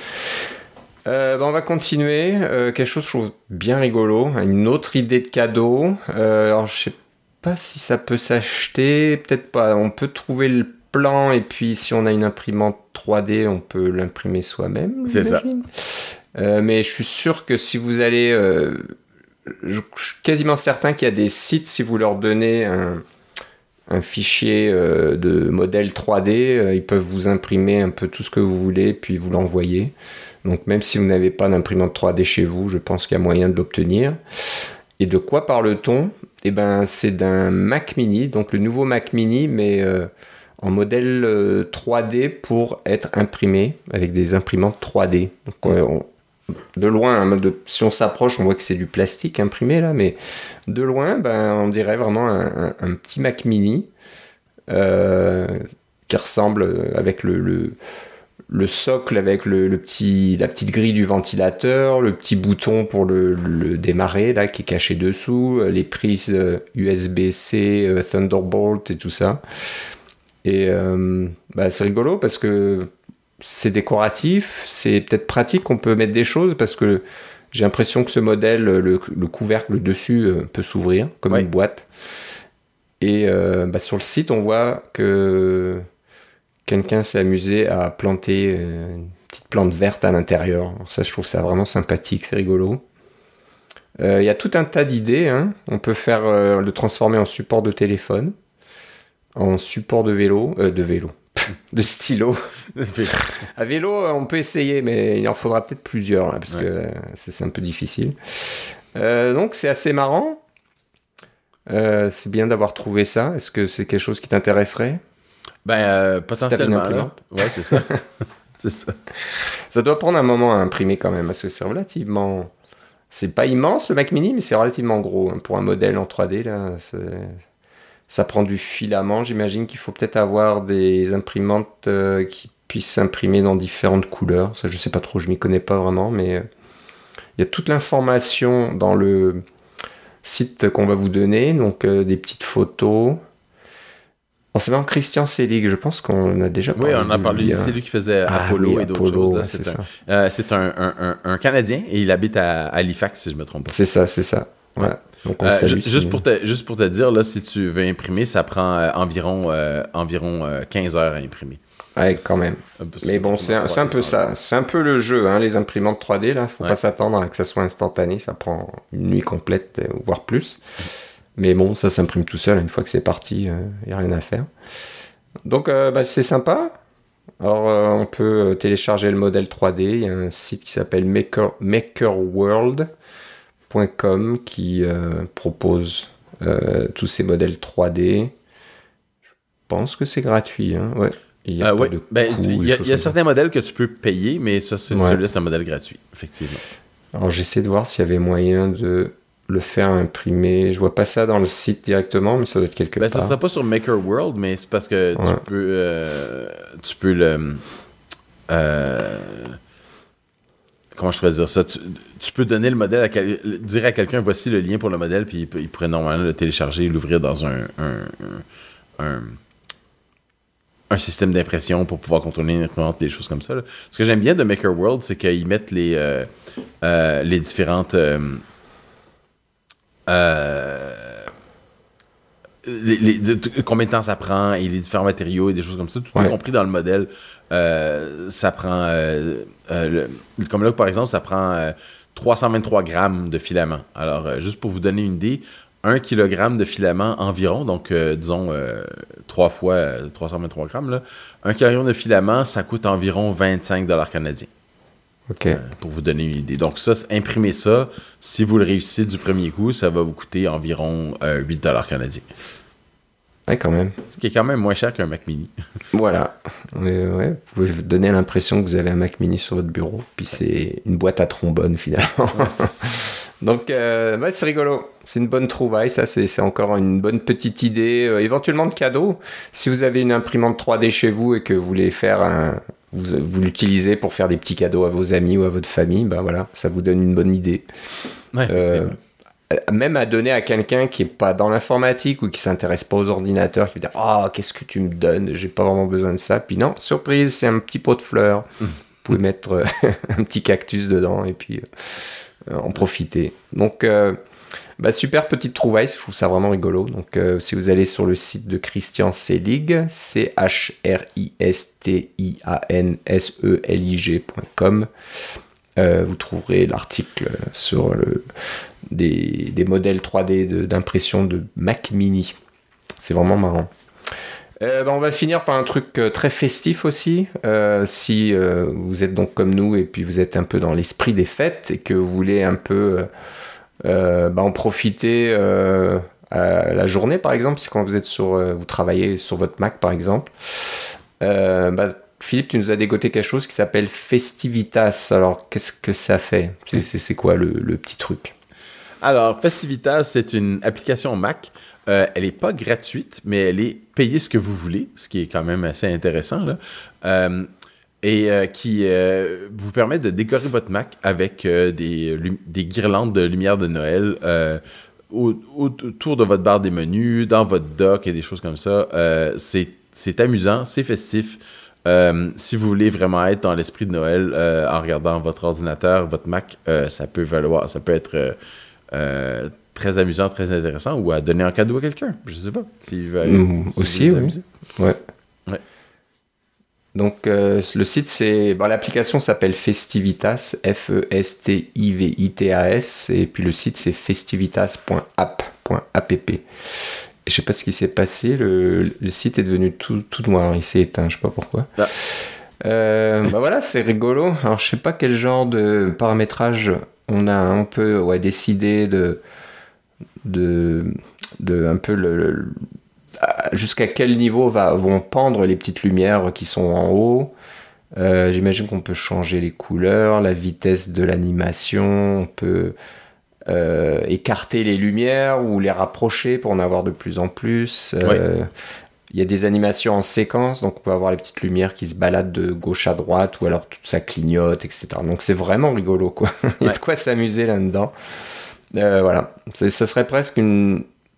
Speaker 1: Euh, bah, on va continuer. Euh, quelque chose que je trouve bien rigolo. Une autre idée de cadeau. Euh, alors, je sais pas si ça peut s'acheter. Peut-être pas. On peut trouver le plan et puis si on a une imprimante trois D, on peut l'imprimer soi-même.
Speaker 2: C'est
Speaker 1: j'imagine. ça. Euh, mais je suis sûr que si vous allez... Euh, je suis quasiment certain qu'il y a des sites, si vous leur donnez un, un fichier euh, de modèle trois D, euh, ils peuvent vous imprimer un peu tout ce que vous voulez, puis vous l'envoyer. Donc même si vous n'avez pas d'imprimante trois D chez vous, je pense qu'il y a moyen de l'obtenir. Et de quoi parle-t-on ? Eh ben, c'est d'un Mac Mini, donc le nouveau Mac Mini, mais euh, en modèle euh, trois D pour être imprimé avec des imprimantes trois D. Donc on, on, de loin, hein, de, si on s'approche, on voit que c'est du plastique imprimé là, mais de loin, ben, on dirait vraiment un, un, un petit Mac Mini euh, qui ressemble avec le, le, le socle, avec le, le petit, la petite grille du ventilateur, le petit bouton pour le, le démarrer là qui est caché dessous, les prises U S B-C, Thunderbolt et tout ça. Et euh, bah, c'est rigolo parce que c'est décoratif, c'est peut-être pratique, on peut mettre des choses parce que j'ai l'impression que ce modèle, le, le couvercle dessus peut s'ouvrir comme ouais. une boîte. Et euh, bah, sur le site, on voit que quelqu'un s'est amusé à planter une petite plante verte à l'intérieur. Alors ça, je trouve ça vraiment sympathique, c'est rigolo. Il euh, y a tout un tas d'idées. Hein. On peut faire euh, le transformer en support de téléphone, en support de vélo, euh, de vélo. de stylo. À vélo, on peut essayer, mais il en faudra peut-être plusieurs, là, parce ouais. que c'est, c'est un peu difficile. Euh, donc, c'est assez marrant. Euh, c'est bien d'avoir trouvé ça. Est-ce que c'est quelque chose qui t'intéresserait ?
Speaker 2: Ben, euh, potentiellement.
Speaker 1: Si
Speaker 2: là. Ouais, c'est ça. c'est ça.
Speaker 1: Ça doit prendre un moment à imprimer quand même, parce que c'est relativement... C'est pas immense, le Mac Mini, mais c'est relativement gros. Hein. Pour un modèle en trois D, là, c'est... Ça prend du filament, j'imagine qu'il faut peut-être avoir des imprimantes euh, qui puissent imprimer dans différentes couleurs. Ça, je sais pas trop, je m'y connais pas vraiment, mais euh, il y a toute l'information dans le site qu'on va vous donner, donc euh, des petites photos. Alors, c'est vraiment Christian Selig, je pense qu'on a déjà parlé.
Speaker 2: Oui, on a parlé, lui, c'est lui qui faisait ah, Apollo oui, et d'autres Apollo, choses. Là. C'est, c'est, un, euh, c'est un, un, un, un Canadien et il habite à Halifax, si je me trompe pas.
Speaker 1: C'est ça, c'est ça. Ouais. Donc on
Speaker 2: euh,
Speaker 1: salue,
Speaker 2: juste, si... pour te, juste pour te dire, là, si tu veux imprimer, ça prend euh, environ, euh, environ euh, quinze heures à imprimer.
Speaker 1: Ouais, quand même. Mais bon, c'est un, c'est un peu ça. C'est un peu le jeu, hein, les imprimantes trois D. Il ne faut ouais. pas s'attendre à que ça soit instantané. Ça prend une nuit complète, voire plus. Mais bon, ça s'imprime tout seul. Une fois que c'est parti, il euh, n'y a rien à faire. Donc, euh, bah, c'est sympa. Alors, euh, on peut télécharger le modèle trois D. Il y a un site qui s'appelle Maker, makerworld point com qui euh, propose euh, tous ces modèles trois D. Je pense que c'est gratuit. Hein. Ouais. Il y a,
Speaker 2: euh, ouais. ben, y a, y a certains ça. modèles que tu peux payer, mais ça, c'est, ouais. celui-là, c'est un modèle gratuit, effectivement.
Speaker 1: Alors, j'essaie de voir s'il y avait moyen de le faire imprimer. Je vois pas ça dans le site directement, mais ça doit être quelque
Speaker 2: ben,
Speaker 1: part.
Speaker 2: Ça sera pas sur Maker World, mais c'est parce que ouais. tu peux euh, tu peux le euh, comment je pourrais dire ça, tu, tu peux donner le modèle à quel, dire à quelqu'un voici le lien pour le modèle, puis il, il pourrait normalement le télécharger et l'ouvrir dans un un, un, un un système d'impression pour pouvoir contrôler l'imprimante, des choses comme ça. Là. Ce que j'aime bien de Maker World, c'est qu'ils mettent les euh, euh, les différentes euh, Euh, les, les, de, de, combien de temps ça prend et les différents matériaux et des choses comme ça, tout ouais. est compris dans le modèle. Euh, ça prend euh, euh, le, comme là par exemple ça prend euh, trois cent vingt-trois grammes de filament. Alors euh, juste pour vous donner une idée, un kilogramme de filament environ, donc euh, disons euh, trois fois euh, trois cent vingt-trois grammes là, un kilogramme de filament ça coûte environ vingt-cinq dollars canadiens.
Speaker 1: Okay.
Speaker 2: Euh, pour vous donner une idée. Donc ça, imprimer ça, si vous le réussissez du premier coup, ça va vous coûter environ euh, huit dollars canadiens.
Speaker 1: Ouais, quand même.
Speaker 2: Ce qui est quand même moins cher qu'un Mac Mini.
Speaker 1: Voilà. Mais, ouais, vous pouvez vous donner l'impression que vous avez un Mac Mini sur votre bureau, puis c'est une boîte à trombone finalement. Ouais, donc, euh, ouais, c'est rigolo. C'est une bonne trouvaille, ça, c'est, c'est encore une bonne petite idée, euh, éventuellement de cadeau. Si vous avez une imprimante trois D chez vous et que vous voulez faire un... vous, vous l'utilisez pour faire des petits cadeaux à vos amis ou à votre famille, ben voilà, ça vous donne une bonne idée.
Speaker 2: Ouais, effectivement.
Speaker 1: Euh, même à donner à quelqu'un qui est pas dans l'informatique ou qui s'intéresse pas aux ordinateurs, qui va dire ah, qu'est-ce que tu me donnes, j'ai pas vraiment besoin de ça. Puis non, surprise, c'est un petit pot de fleurs. Mmh. Vous pouvez mettre euh, un petit cactus dedans et puis euh, en profiter. Donc, euh, bah, super petite trouvaille, je trouve ça vraiment rigolo. Donc, euh, si vous allez sur le site de Christian Selig, C H R I S T I A N S E L I G point com, euh, vous trouverez l'article sur le, des, des modèles trois D de, d'impression de Mac Mini. C'est vraiment marrant. Euh, bah, on va finir par un truc euh, très festif aussi. Euh, si euh, vous êtes donc comme nous et puis vous êtes un peu dans l'esprit des fêtes et que vous voulez un peu euh, euh, bah, en profiter euh, à la journée, par exemple, si quand vous êtes sur, euh, vous travaillez sur votre Mac, par exemple. Euh, bah, Philippe, tu nous as dégoté quelque chose qui s'appelle Festivitas. Alors, qu'est-ce que ça fait ? C'est, c'est, c'est quoi le, le petit truc ?
Speaker 2: Alors, Festivitas, c'est une application Mac. Euh, elle n'est pas gratuite, mais elle est payée ce que vous voulez, ce qui est quand même assez intéressant, là. Euh, et euh, qui euh, vous permet de décorer votre Mac avec euh, des, des guirlandes de lumière de Noël euh, au, autour de votre barre des menus, dans votre dock et des choses comme ça. Euh, c'est, c'est amusant, c'est festif. Euh, si vous voulez vraiment être dans l'esprit de Noël euh, en regardant votre ordinateur, votre Mac, euh, ça peut valoir, ça peut être... Euh, Euh, très amusant, très intéressant, ou à donner en cadeau à quelqu'un, je sais pas. S'il veut aller,
Speaker 1: mmh,
Speaker 2: si
Speaker 1: aussi, oui. Ouais.
Speaker 2: ouais.
Speaker 1: Donc, euh, le site, c'est... Bon, l'application s'appelle Festivitas, F E S T I V I T A S, et puis le site, c'est festivitas point app. Je sais pas ce qui s'est passé, le, le site est devenu tout, tout noir, il s'est éteint, je sais pas pourquoi. Ah. Euh, bah voilà, c'est rigolo. Alors, je sais pas quel genre de paramétrage... On a un peu ouais, décidé de, de, de un peu le, le, jusqu'à quel niveau va, vont pendre les petites lumières qui sont en haut. Euh, j'imagine qu'on peut changer les couleurs, la vitesse de l'animation, on peut euh, écarter les lumières ou les rapprocher pour en avoir de plus en plus. Euh, ouais. Il y a des animations en séquence, donc on peut avoir les petites lumières qui se baladent de gauche à droite, ou alors tout ça clignote, et cetera. Donc c'est vraiment rigolo, quoi. Il y a de quoi s'amuser là-dedans. Euh, voilà. C'est, ça serait presque une...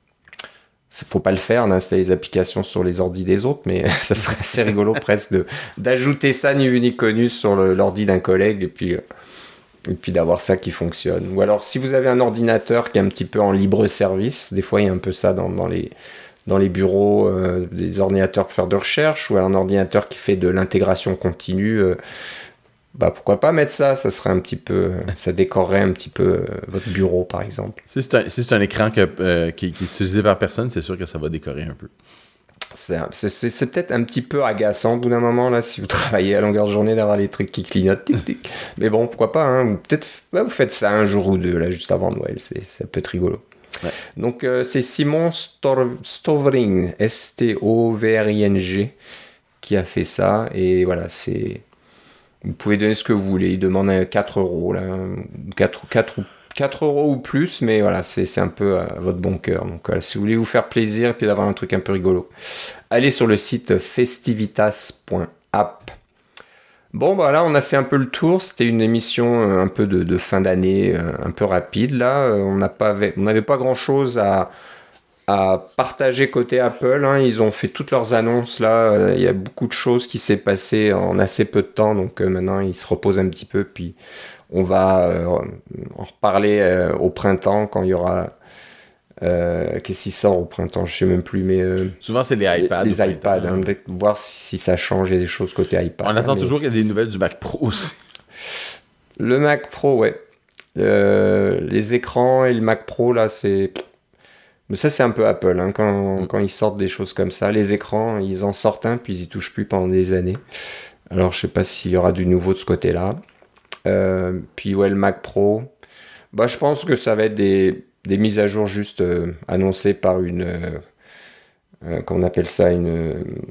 Speaker 1: Il faut pas le faire, d'installer les applications sur les ordis des autres, mais ça serait assez rigolo presque de, d'ajouter ça ni vu ni connu sur le, l'ordi d'un collègue, et puis, et puis d'avoir ça qui fonctionne. Ou alors, si vous avez un ordinateur qui est un petit peu en libre service, des fois il y a un peu ça dans, dans les... dans les bureaux, euh, des ordinateurs pour faire de recherche, ou un ordinateur qui fait de l'intégration continue, euh, bah pourquoi pas mettre ça, ça serait un petit peu, ça décorerait un petit peu euh, votre bureau, par exemple.
Speaker 2: Si c'est un, si c'est un écran que, euh, qui, qui est utilisé par personne, c'est sûr que ça va décorer un peu.
Speaker 1: C'est, c'est, c'est, c'est peut-être un petit peu agaçant au bout d'un moment, là, si vous travaillez à longueur de journée, d'avoir les trucs qui clignotent, tic, tic. Mais bon, pourquoi pas, hein, ou peut-être bah, vous faites ça un jour ou deux, là, juste avant Noël, c'est, ça peut être rigolo. Ouais. Donc euh, c'est Simon Stor- Stovring, S T O V R I N G, qui a fait ça, et voilà, c'est... Vous pouvez donner ce que vous voulez, il demande quatre euros, là, quatre, quatre, quatre euros ou plus, mais voilà, c'est, c'est un peu à votre bon cœur. Donc voilà, si vous voulez vous faire plaisir et puis d'avoir un truc un peu rigolo, allez sur le site festivitas point app. Bon, bah là, on a fait un peu le tour. C'était une émission euh, un peu de, de fin d'année, euh, un peu rapide. Là, euh, on n'a pas, on n'avait pas grand-chose à, à partager côté Apple. Hein. Ils ont fait toutes leurs annonces. Là, euh, il y a beaucoup de choses qui s'est passé en assez peu de temps. Donc euh, maintenant, ils se reposent un petit peu. Puis on va euh, en reparler euh, au printemps quand il y aura... Euh, qu'est-ce qui sort au printemps, je sais même plus, mais euh,
Speaker 2: souvent c'est les iPads.
Speaker 1: Les, les iPads, hein, peut-être voir si ça change, il y a des choses côté iPad.
Speaker 2: On attend
Speaker 1: mais...
Speaker 2: toujours qu'il y ait des nouvelles du Mac Pro aussi.
Speaker 1: Le Mac Pro, ouais. Euh, les écrans et le Mac Pro, là, c'est. Mais ça, c'est un peu Apple, hein, quand, mm. quand ils sortent des choses comme ça. Les écrans, ils en sortent un, puis ils y touchent plus pendant des années. Alors, je sais pas s'il y aura du nouveau de ce côté-là. Euh, puis, ouais, le Mac Pro. Bah, je pense que ça va être des. Des mises à jour juste euh, annoncées par une... Euh, euh, comment on appelle ça une, euh,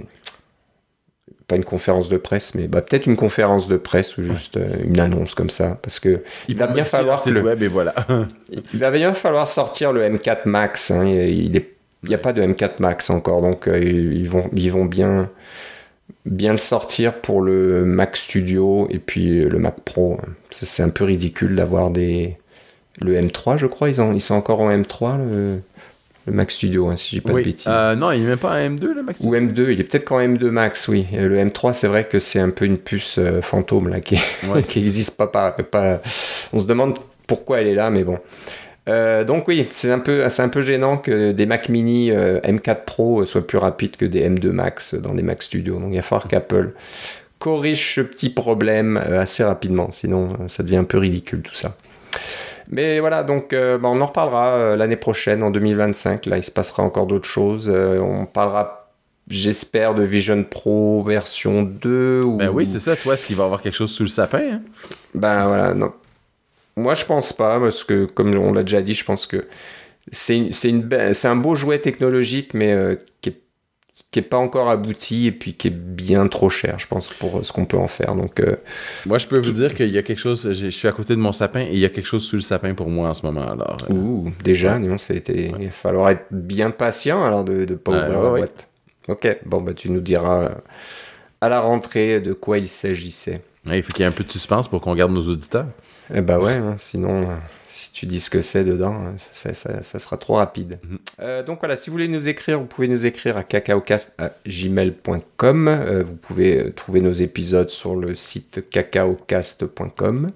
Speaker 1: pas une conférence de presse, mais bah, peut-être une conférence de presse ou juste euh, une annonce comme ça. Parce que il va bien falloir...
Speaker 2: Que le, web et voilà.
Speaker 1: il va bien falloir sortir le M quatre Max. Hein, il n'y a pas de M quatre Max encore, donc euh, ils, vont, ils vont bien... bien le sortir pour le Mac Studio et puis le Mac Pro. C'est, c'est un peu ridicule d'avoir des... Le M trois, je crois, ils, ont, ils sont encore en M trois, le, le Mac Studio, hein, si je dis pas
Speaker 2: oui.
Speaker 1: de bêtises.
Speaker 2: Euh, non, il n'est même pas un M deux, le Mac Studio.
Speaker 1: Ou M deux, il est peut-être qu'en M deux Max, oui. Et le M trois, c'est vrai que c'est un peu une puce euh, fantôme, là, qui
Speaker 2: ouais,
Speaker 1: n'existe pas, pas, pas... On se demande pourquoi elle est là, mais bon... Euh, donc oui, c'est un peu, c'est un peu gênant que des Mac Mini euh, M quatre Pro soient plus rapides que des M deux Max dans des Mac Studio. Donc il va falloir qu'Apple corrige ce petit problème euh, assez rapidement, sinon euh, ça devient un peu ridicule tout ça. Mais voilà, donc euh, bah, on en reparlera euh, l'année prochaine, en deux mille vingt-cinq. Là, il se passera encore d'autres choses. Euh, on parlera, j'espère, de Vision Pro version deux. Ou...
Speaker 2: Ben oui, c'est ça. Toi, est-ce qu'il va y avoir quelque chose sous le sapin? Hein?
Speaker 1: Ben voilà, non. Moi, je pense pas, parce que, comme on l'a déjà dit, je pense que c'est, c'est, une, c'est un beau jouet technologique, mais euh, qui est, qui est pas encore abouti et puis qui est bien trop cher, je pense, pour ce qu'on peut en faire. Donc, euh,
Speaker 2: moi, je peux vous dire qu'il y a quelque chose, je suis à côté de mon sapin et il y a quelque chose sous le sapin pour moi en ce moment. Alors, euh...
Speaker 1: Ouh, déjà, ouais. non, c'était... Ouais. Il va falloir être bien patient alors de ne pas ouvrir ouais, la ouais. boîte. Ok, bon, bah, tu nous diras à la rentrée de quoi il s'agissait.
Speaker 2: Ouais, il faut qu'il y ait un peu de suspense pour qu'on garde nos auditeurs.
Speaker 1: Eh bah ouais, hein, sinon, euh, si tu dis ce que c'est dedans, ça, ça, ça sera trop rapide. Mm-hmm. Euh, donc voilà, si vous voulez nous écrire, vous pouvez nous écrire à cacaocast arobase gmail point com. Euh, vous pouvez trouver nos épisodes sur le site cacaocast point com.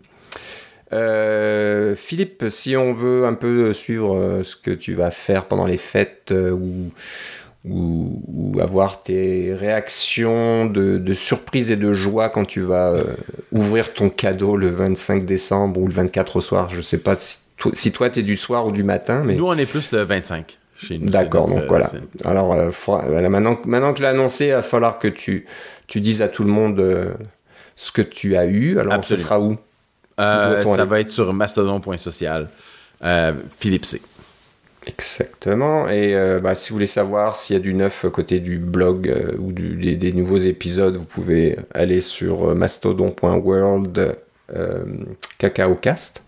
Speaker 1: Euh, Philippe, si on veut un peu suivre euh, ce que tu vas faire pendant les fêtes euh, ou... Ou, ou avoir tes réactions de, de surprise et de joie quand tu vas euh, ouvrir ton cadeau le vingt-cinq décembre ou le vingt-quatre au soir. Je sais pas si, to- si toi t'es du soir ou du matin, mais
Speaker 2: nous on est plus le vingt-cinq chez nous.
Speaker 1: D'accord, donc euh, voilà. C'est... Alors euh, faudra, voilà, maintenant, maintenant que tu l'as annoncé, il va falloir que tu, tu dises à tout le monde euh, ce que tu as eu. Alors ce sera où,
Speaker 2: euh, où ça aller? Va être sur mastodon point social. Euh, Philippe C.
Speaker 1: Exactement. Et euh, bah, si vous voulez savoir s'il y a du neuf côté du blog euh, ou du, des, des nouveaux épisodes, vous pouvez aller sur mastodon point world euh, cacaocast.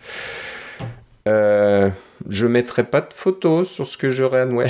Speaker 1: Euh, je mettrai pas de photos sur ce que j'aurai à Noël.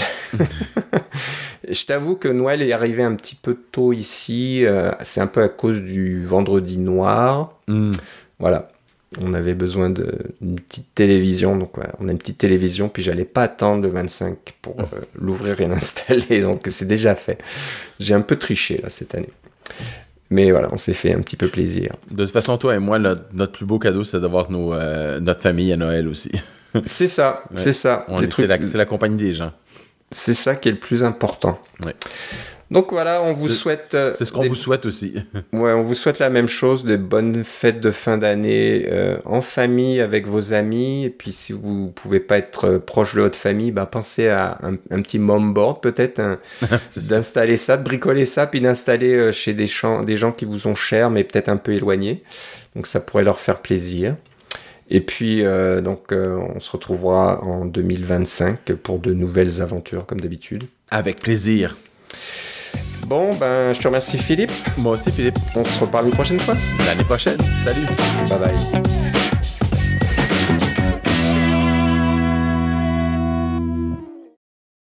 Speaker 1: Je t'avoue que Noël est arrivé un petit peu tôt ici. Euh, c'est un peu à cause du vendredi noir. Mm. Voilà. On avait besoin d'une petite télévision, donc ouais, on a une petite télévision, puis j'allais pas attendre le vingt-cinq pour euh, l'ouvrir et l'installer, donc c'est déjà fait. J'ai un peu triché là cette année. Mais voilà, on s'est fait un petit peu plaisir.
Speaker 2: De toute façon, toi et moi, notre, notre plus beau cadeau, c'est d'avoir nos, euh, notre famille à Noël aussi.
Speaker 1: C'est ça, ouais. c'est ça.
Speaker 2: On est, trucs... c'est, la, c'est la compagnie des gens.
Speaker 1: C'est ça qui est le plus important.
Speaker 2: Ouais.
Speaker 1: Donc voilà, on vous
Speaker 2: c'est,
Speaker 1: souhaite... Euh,
Speaker 2: c'est ce qu'on
Speaker 1: des...
Speaker 2: vous souhaite aussi.
Speaker 1: Ouais, on vous souhaite la même chose, de bonnes fêtes de fin d'année euh, en famille, avec vos amis. Et puis si vous ne pouvez pas être euh, proche de votre famille, bah, pensez à un, un petit mom board peut-être, hein, d'installer ça. ça, de bricoler ça, puis d'installer euh, chez des, champs, des gens qui vous sont chers, mais peut-être un peu éloignés. Donc ça pourrait leur faire plaisir. Et puis, euh, donc, euh, on se retrouvera en deux mille vingt-cinq pour de nouvelles aventures, comme d'habitude.
Speaker 2: Avec plaisir.
Speaker 1: Bon, ben, je te remercie, Philippe.
Speaker 2: Moi aussi, Philippe.
Speaker 1: On se reparle une prochaine fois.
Speaker 2: L'année prochaine. Salut.
Speaker 1: Bye bye.